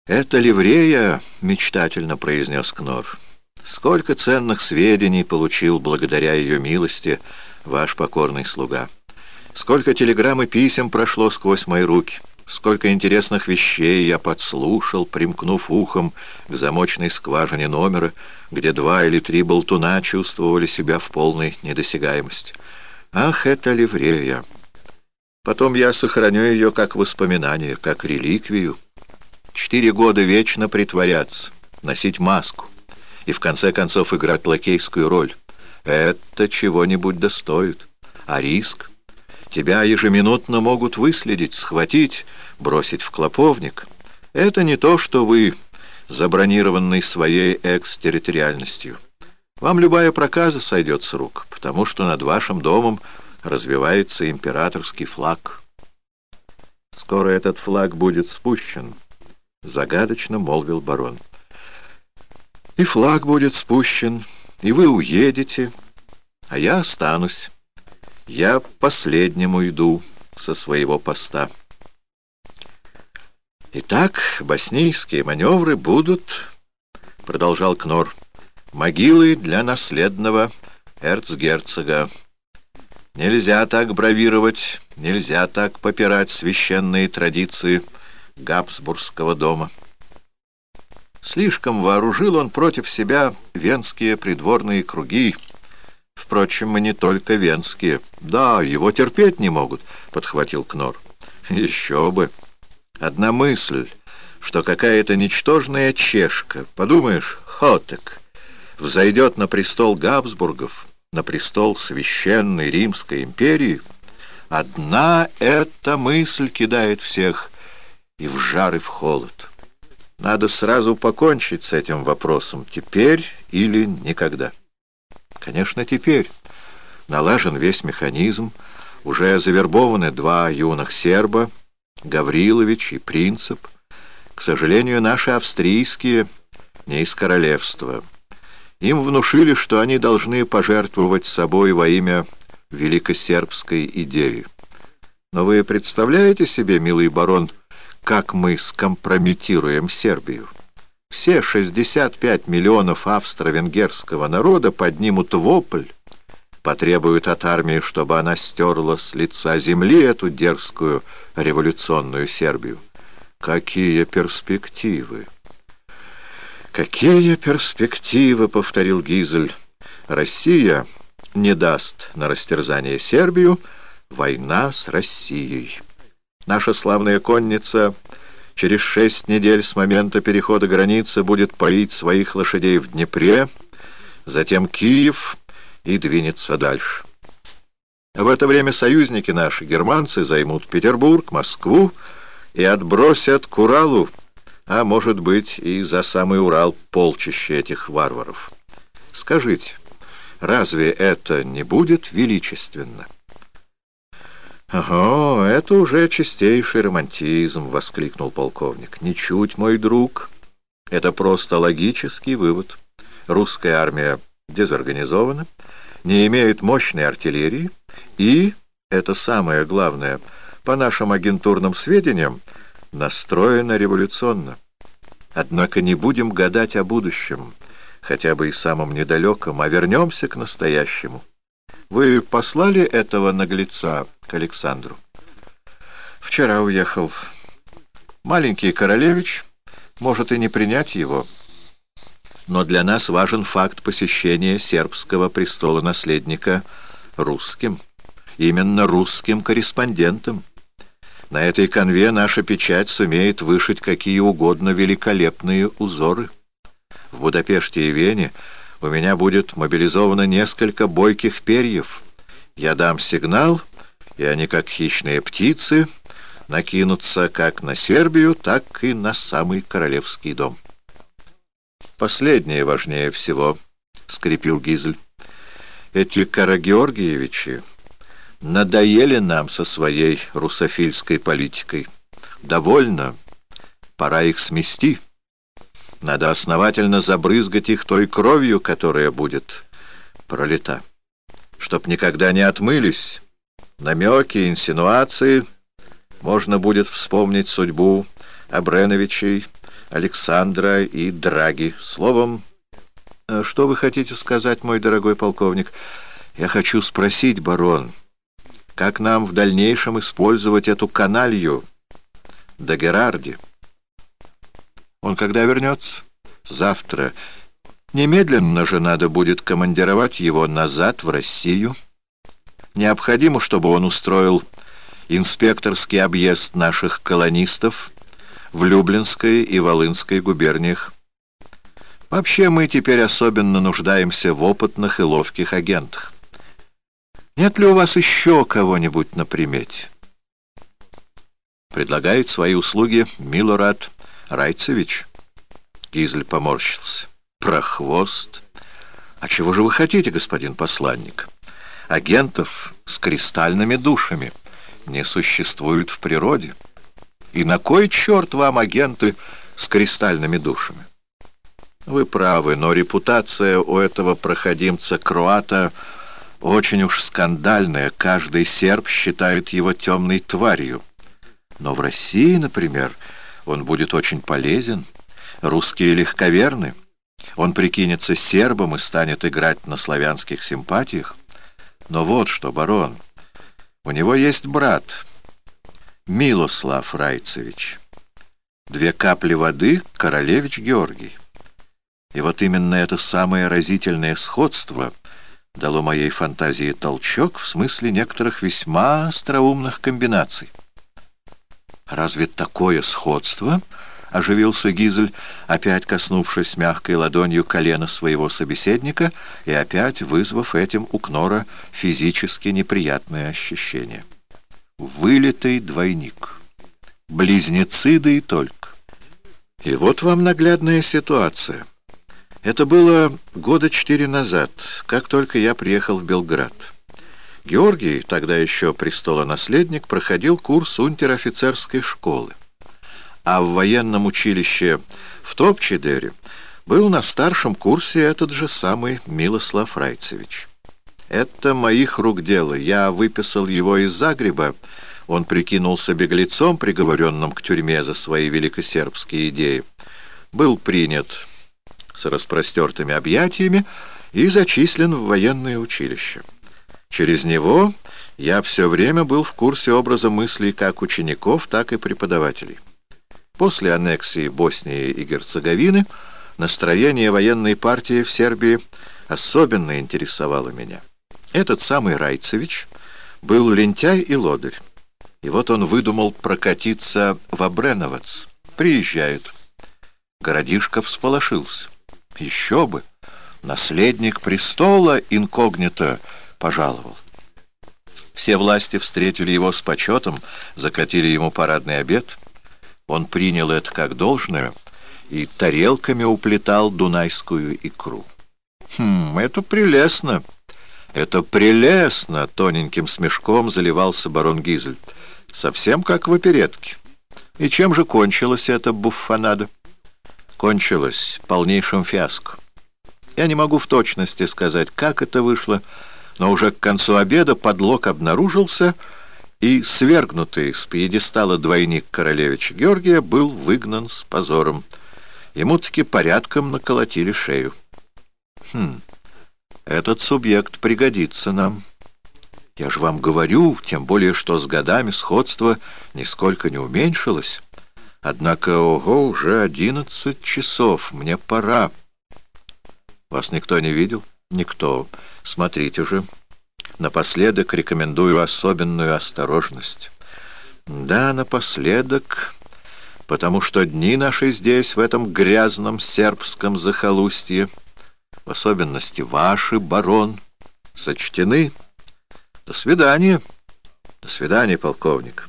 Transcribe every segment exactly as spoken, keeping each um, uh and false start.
«Это ливрея», — мечтательно произнес Кнор. «Сколько ценных сведений получил благодаря ее милости ваш покорный слуга. Сколько телеграмм и писем прошло сквозь мои руки. Сколько интересных вещей я подслушал, примкнув ухом к замочной скважине номера, где два или три болтуна чувствовали себя в полной недосягаемости. Ах, это ливрея! Потом я сохраню ее как воспоминание, как реликвию. Четыре года вечно притворяться, носить маску и в конце концов играть лакейскую роль. Это чего-нибудь достоит. А риск? Тебя ежеминутно могут выследить, схватить, бросить в клоповник. Это не то, что вы, забронированный своей экстерриториальностью. Вам любая проказа сойдет с рук, потому что над вашим домом развивается императорский флаг. Скоро этот флаг будет спущен, — загадочно молвил барон. И флаг будет спущен, и вы уедете, а я останусь. Я последнему иду со своего поста. Итак, боснийские маневры будут, — продолжал Кнор, — могилой для наследного эрцгерцога. Нельзя так бравировать, нельзя так попирать священные традиции Габсбургского дома. Слишком вооружил он против себя венские придворные круги. Впрочем, и не только венские. Да, его терпеть не могут, — подхватил Кнор. Еще бы. Одна мысль, что какая-то ничтожная чешка, подумаешь, Хотек, взойдет на престол Габсбургов, на престол священной Римской империи, одна эта мысль кидает всех и в жар, и в холод. Надо сразу покончить с этим вопросом, теперь или никогда. Конечно, теперь. Налажен весь механизм, уже завербованы два юных серба, Гаврилович и Принцип. К сожалению, наши австрийские не из королевства. Им внушили, что они должны пожертвовать собой во имя великосербской идеи. Но вы представляете себе, милый барон, как мы скомпрометируем Сербию? Все шестьдесят пять миллионов австро-венгерского народа поднимут вопль, потребуют от армии, чтобы она стерла с лица земли эту дерзкую революционную Сербию. Какие перспективы! «Какие перспективы!» — повторил Гизель. «Россия не даст на растерзание Сербию. Война с Россией. Наша славная конница через шесть недель с момента перехода границы будет поить своих лошадей в Днепре, затем Киев и двинется дальше. В это время союзники наши, германцы, займут Петербург, Москву и отбросят к Уралу, а может быть и за самый Урал, полчище этих варваров. Скажите, разве это не будет величественно?» «Ого, это уже чистейший романтизм!» — воскликнул полковник. «Ничуть, мой друг. Это просто логический вывод. Русская армия дезорганизована, не имеет мощной артиллерии и, это самое главное, по нашим агентурным сведениям, настроена революционно. Однако не будем гадать о будущем, хотя бы и самом недалеком, а вернемся к настоящему. Вы послали этого наглеца к Александру?» «Вчера уехал. Маленький королевич может и не принять его. Но для нас важен факт посещения сербского престола наследника русским, именно русским корреспондентом. На этой канве наша печать сумеет вышить какие угодно великолепные узоры. В Будапеште и Вене у меня будет мобилизовано несколько бойких перьев. Я дам сигнал, и они, как хищные птицы, накинутся как на Сербию, так и на самый королевский дом». «Последнее важнее всего», — скрипел Гизель. «Эти Карагеоргиевичи надоели нам со своей русофильской политикой. Довольно, пора их смести. Надо основательно забрызгать их той кровью, которая будет пролита, чтоб никогда не отмылись. Намеки, инсинуации. Можно будет вспомнить судьбу Абреновичей, Александра и Драги. Словом, что вы хотите сказать, мой дорогой полковник? Я хочу спросить, барон, как нам в дальнейшем использовать эту каналью де Герарди? Он когда вернется? Завтра. Немедленно же надо будет командировать его назад в Россию. Необходимо, чтобы он устроил инспекторский объезд наших колонистов в Люблинской и Волынской губерниях. Вообще мы теперь особенно нуждаемся в опытных и ловких агентах. Нет ли у вас еще кого-нибудь на примете? Предлагает свои услуги Милорад Райцевич. Гизель поморщился. Прохвост. А чего же вы хотите, господин посланник? Агентов с кристальными душами не существует в природе. И на кой черт вам агенты с кристальными душами? Вы правы, но репутация у этого проходимца-кроата очень уж скандальная. Каждый серб считает его темной тварью. Но в России, например, он будет очень полезен. Русские легковерны. Он прикинется сербом и станет играть на славянских симпатиях. Но вот что, барон, у него есть брат, Милослав Райцевич. Две капли воды — королевич Георгий. И вот именно это самое разительное сходство дало моей фантазии толчок в смысле некоторых весьма остроумных комбинаций. «Разве такое сходство?» — оживился Гизель, опять коснувшись мягкой ладонью колена своего собеседника и опять вызвав этим у Кнора физически неприятное ощущение. «Вылитый двойник. Близнецы, да и только. И вот вам наглядная ситуация. Это было года четыре назад, как только я приехал в Белград. Георгий, тогда еще престолонаследник, проходил курс унтер-офицерской школы. А в военном училище в Топчедере был на старшем курсе этот же самый Милослав Райцевич. Это моих рук дело. Я выписал его из Загреба. Он прикинулся беглецом, приговоренным к тюрьме за свои великосербские идеи. Был принят с распростертыми объятиями и зачислен в военное училище. Через него я все время был в курсе образа мыслей как учеников, так и преподавателей. После аннексии Боснии и Герцеговины настроение военной партии в Сербии особенно интересовало меня. Этот самый Райцевич был лентяй и лодырь. И вот он выдумал прокатиться в Обреновец. Приезжает. Городишко всполошился. Еще бы! Наследник престола инкогнито пожаловал. Все власти встретили его с почетом, закатили ему парадный обед. Он принял это как должное и тарелками уплетал дунайскую икру. «Хм, это прелестно! Это прелестно!» — тоненьким смешком заливался барон Гизель. «Совсем как в оперетке. И чем же кончилась эта буффонада?» «Кончилась полнейшим фиаско. Я не могу в точности сказать, как это вышло, но уже к концу обеда подлог обнаружился, и свергнутый с пьедестала двойник королевича Георгия был выгнан с позором. Ему таки порядком наколотили шею. Хм, этот субъект пригодится нам. Я же вам говорю, тем более, что с годами сходство нисколько не уменьшилось. Однако, ого, уже одиннадцать часов, мне пора. Вас никто не видел? Никто. Смотрите же. Напоследок рекомендую особенную осторожность. Да, напоследок, потому что дни наши здесь, в этом грязном сербском захолустье, в особенности ваши, барон, сочтены. До свидания. До свидания, полковник.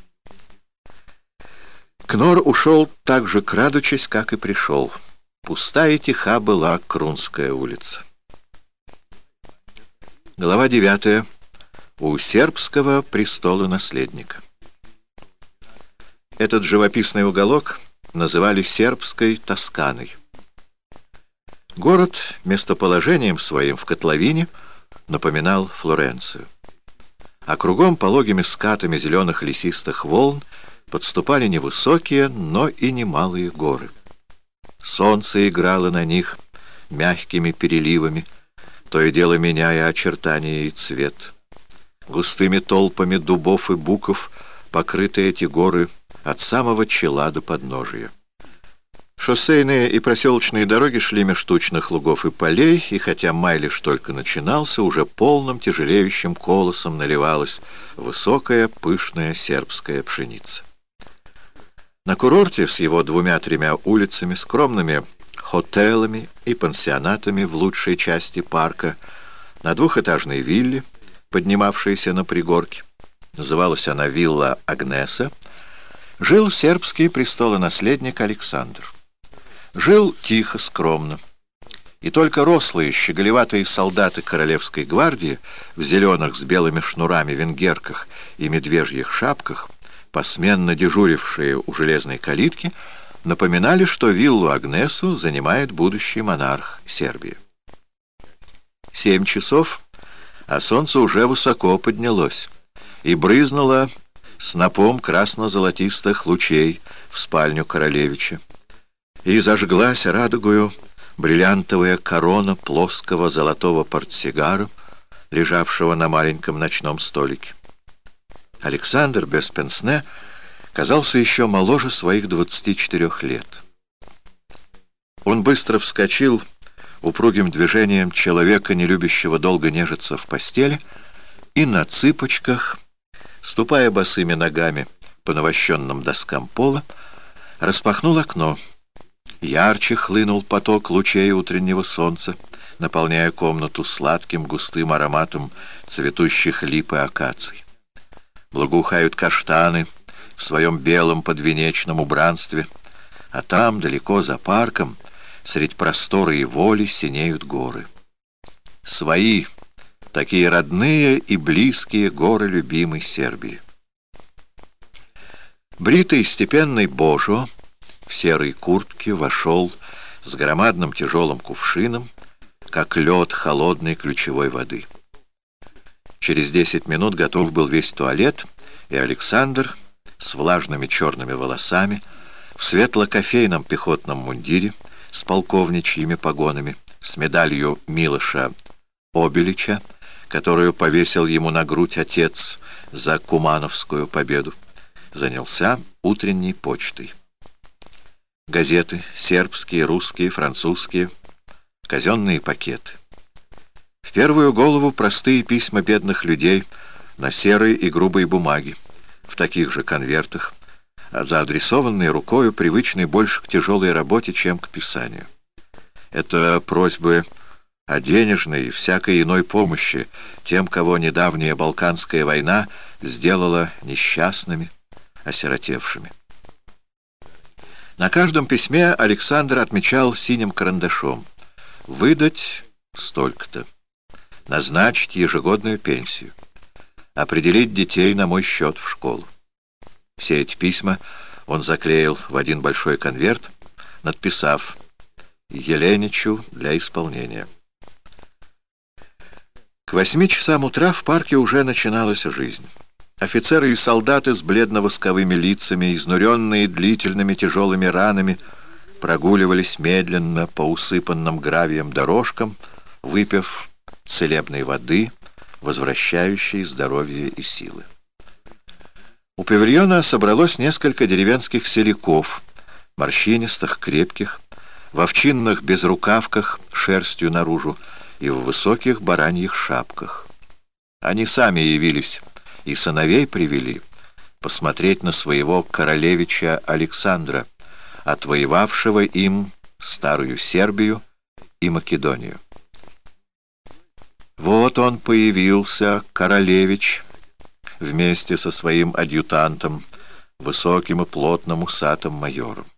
Кнор ушел так же крадучись, как и пришел. Пустая и тиха была Крунская улица. Глава девятая. У сербского престола наследника. Этот живописный уголок называли сербской Тосканой. Город местоположением своим в котловине напоминал Флоренцию. А кругом пологими скатами зеленых лесистых волн подступали невысокие, но и немалые горы. Солнце играло на них мягкими переливами, то и дело меняя очертания и цвет. Густыми толпами дубов и буков покрыты эти горы от самого чела до подножия. Шоссейные и проселочные дороги шли меж тучных лугов и полей, и хотя май лишь только начинался, уже полным тяжелеющим колосом наливалась высокая пышная сербская пшеница. На курорте с его двумя-тремя улицами, скромными хотелами и пансионатами в лучшей части парка, на двухэтажной вилле, поднимавшейся на пригорке, называлась она вилла Агнеса, жил сербский престолонаследник Александр. Жил тихо, скромно, и только рослые, щеголеватые солдаты королевской гвардии в зеленых с белыми шнурами венгерках и медвежьих шапках, посменно дежурившие у железной калитки, напоминали, что виллу Агнесу занимает будущий монарх Сербии. Семь часов, а солнце уже высоко поднялось и брызнуло снопом красно-золотистых лучей в спальню королевича, и зажглась радугою бриллиантовая корона плоского золотого портсигара, лежавшего на маленьком ночном столике. Александр без пенсне казался еще моложе своих двадцати четырех лет. Он быстро вскочил упругим движением человека, не любящего долго нежиться в постели, и на цыпочках, ступая босыми ногами по навощенным доскам пола, распахнул окно. Ярче хлынул поток лучей утреннего солнца, наполняя комнату сладким густым ароматом цветущих лип и акаций. Благоухают каштаны в своем белом подвенечном убранстве, а там, далеко за парком, средь простора и воли, синеют горы. Свои, такие родные и близкие горы любимой Сербии. Бритый степенный Божо в серой куртке вошел с громадным тяжелым кувшином, как лед холодной ключевой воды. Через десять минут готов был весь туалет, и Александр с влажными черными волосами, в светло-кофейном пехотном мундире с полковничьими погонами, с медалью Милоша Обелича, которую повесил ему на грудь отец за Кумановскую победу, занялся утренней почтой. Газеты, сербские, русские, французские, казенные пакеты. В первую голову простые письма бедных людей на серой и грубой бумаге, в таких же конвертах, а заадресованные рукою, привычной больше к тяжелой работе, чем к писанию. Это просьбы о денежной и всякой иной помощи тем, кого недавняя Балканская война сделала несчастными, осиротевшими. На каждом письме Александр отмечал синим карандашом: выдать столько-то, назначить ежегодную пенсию, определить детей на мой счет в школу. Все эти письма он заклеил в один большой конверт, надписав «Еленичу для исполнения». К восьми часам утра в парке уже начиналась жизнь. Офицеры и солдаты с бледно-восковыми лицами, изнуренные длительными тяжелыми ранами, прогуливались медленно по усыпанным гравием дорожкам, выпив целебной воды, возвращающей здоровье и силы. У павильона собралось несколько деревенских селяков, морщинистых, крепких, в овчинных безрукавках, шерстью наружу, и в высоких бараньих шапках. Они сами явились и сыновей привели посмотреть на своего королевича Александра, отвоевавшего им старую Сербию и Македонию. Вот он появился, королевич, вместе со своим адъютантом, высоким и плотным усатым майором.